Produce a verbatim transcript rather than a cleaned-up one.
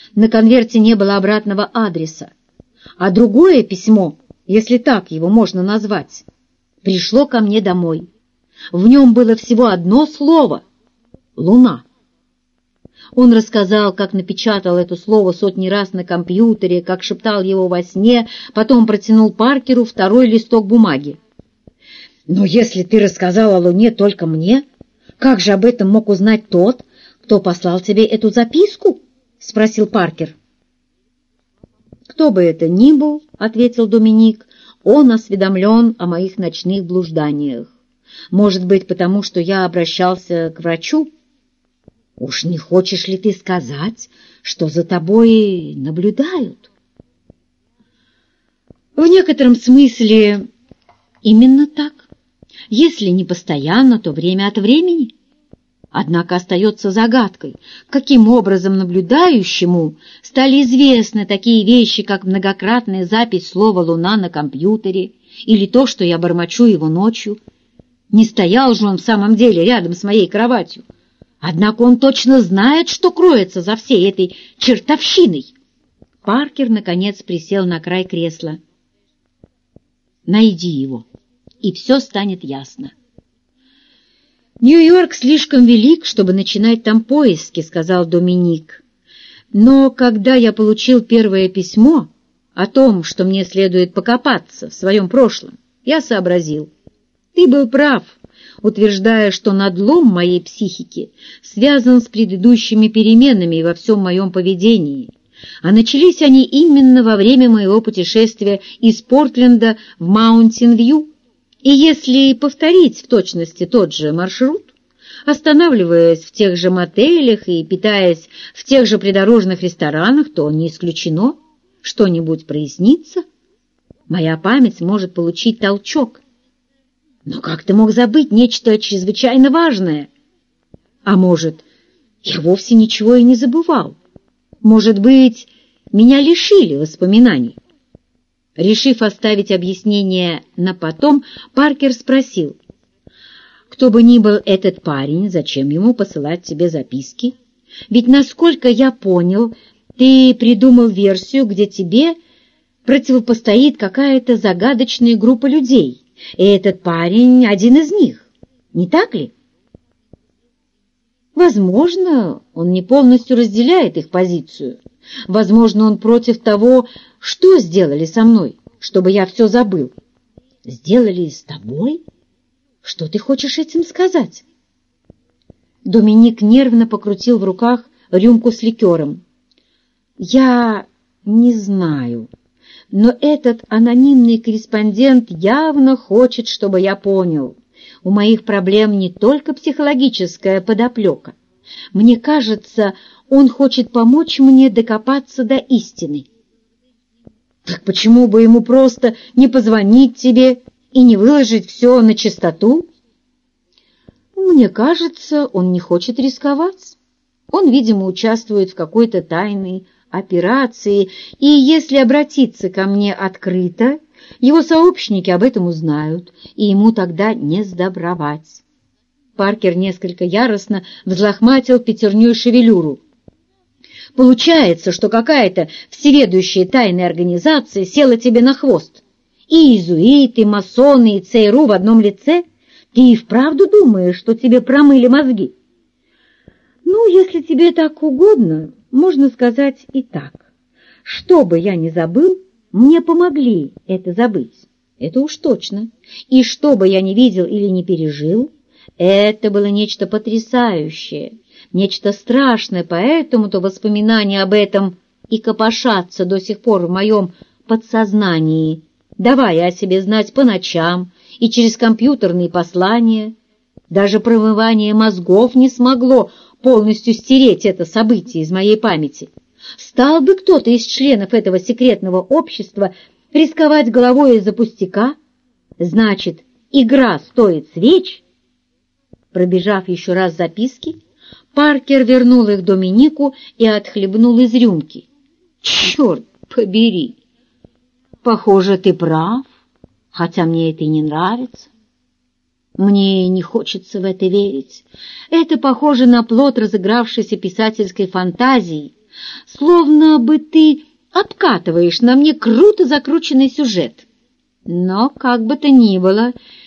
На конверте не было обратного адреса, а другое письмо, если так его можно назвать, пришло ко мне домой. В нем было всего одно слово — «Луна». Он рассказал, как напечатал это слово сотни раз на компьютере, как шептал его во сне, потом протянул Паркеру второй листок бумаги. «Но если ты рассказал о Луне только мне, как же об этом мог узнать тот, кто послал тебе эту записку?» — спросил Паркер. «Кто бы это ни был, — ответил Доминик, — он осведомлен о моих ночных блужданиях. Может быть, потому что я обращался к врачу? Уж не хочешь ли ты сказать, что за тобой наблюдают?» «В некотором смысле именно так. Если не постоянно, то время от времени. Однако остается загадкой, каким образом наблюдающему стали известны такие вещи, как многократная запись слова «Луна» на компьютере или то, что я бормочу его ночью. Не стоял же он в самом деле рядом с моей кроватью. Однако он точно знает, что кроется за всей этой чертовщиной». Паркер, наконец, присел на край кресла. «Найди его, и все станет ясно». «Нью-Йорк слишком велик, чтобы начинать там поиски», — сказал Доминик. «Но когда я получил первое письмо о том, что мне следует покопаться в своем прошлом, я сообразил. Ты был прав, утверждая, что надлом моей психики связан с предыдущими переменами во всем моем поведении, а начались они именно во время моего путешествия из Портленда в Маунтин-Вью. И если повторить в точности тот же маршрут, останавливаясь в тех же мотелях и питаясь в тех же придорожных ресторанах, то не исключено, что-нибудь прояснится. Моя память может получить толчок. Но как ты мог забыть нечто чрезвычайно важное? А может, я вовсе ничего и не забывал? Может быть, меня лишили воспоминаний?» Решив оставить объяснение на потом, Паркер спросил: «Кто бы ни был этот парень, зачем ему посылать тебе записки? Ведь, насколько я понял, ты придумал версию, где тебе противопостоит какая-то загадочная группа людей, и этот парень один из них, не так ли?» «Возможно, он не полностью разделяет их позицию. Возможно, он против того, что сделали со мной, чтобы я все забыл». «Сделали с тобой? Что ты хочешь этим сказать?» Доминик нервно покрутил в руках рюмку с ликером. «Я не знаю, но этот анонимный корреспондент явно хочет, чтобы я понял. У моих проблем не только психологическая подоплека. Мне кажется, он хочет помочь мне докопаться до истины». «Так почему бы ему просто не позвонить тебе и не выложить все на чистоту?» «Мне кажется, он не хочет рисковать. Он, видимо, участвует в какой-то тайной операции, и если обратиться ко мне открыто, его сообщники об этом узнают, и ему тогда не сдобровать». Паркер несколько яростно взлохматил пятерней шевелюру. «Получается, что какая-то всеведущая тайная организация села тебе на хвост. И иезуиты, и масоны, и ЦРУ в одном лице? Ты и вправду думаешь, что тебе промыли мозги?» «Ну, если тебе так угодно, можно сказать и так. Что бы я ни забыл, мне помогли это забыть. Это уж точно. И что бы я ни видел или не пережил, это было нечто потрясающее, нечто страшное, поэтому-то воспоминания об этом и копошатся до сих пор в моем подсознании, давая о себе знать по ночам и через компьютерные послания. Даже промывание мозгов не смогло полностью стереть это событие из моей памяти. Стал бы кто-то из членов этого секретного общества рисковать головой из-за пустяка? Значит, игра стоит свеч? Пробежав еще раз записки, Паркер вернул их Доминику и отхлебнул из рюмки. «Черт побери! Похоже, ты прав, хотя мне это и не нравится. Мне не хочется в это верить. Это похоже на плод разыгравшейся писательской фантазии, словно бы ты обкатываешь на мне круто закрученный сюжет. Но, как бы то ни было,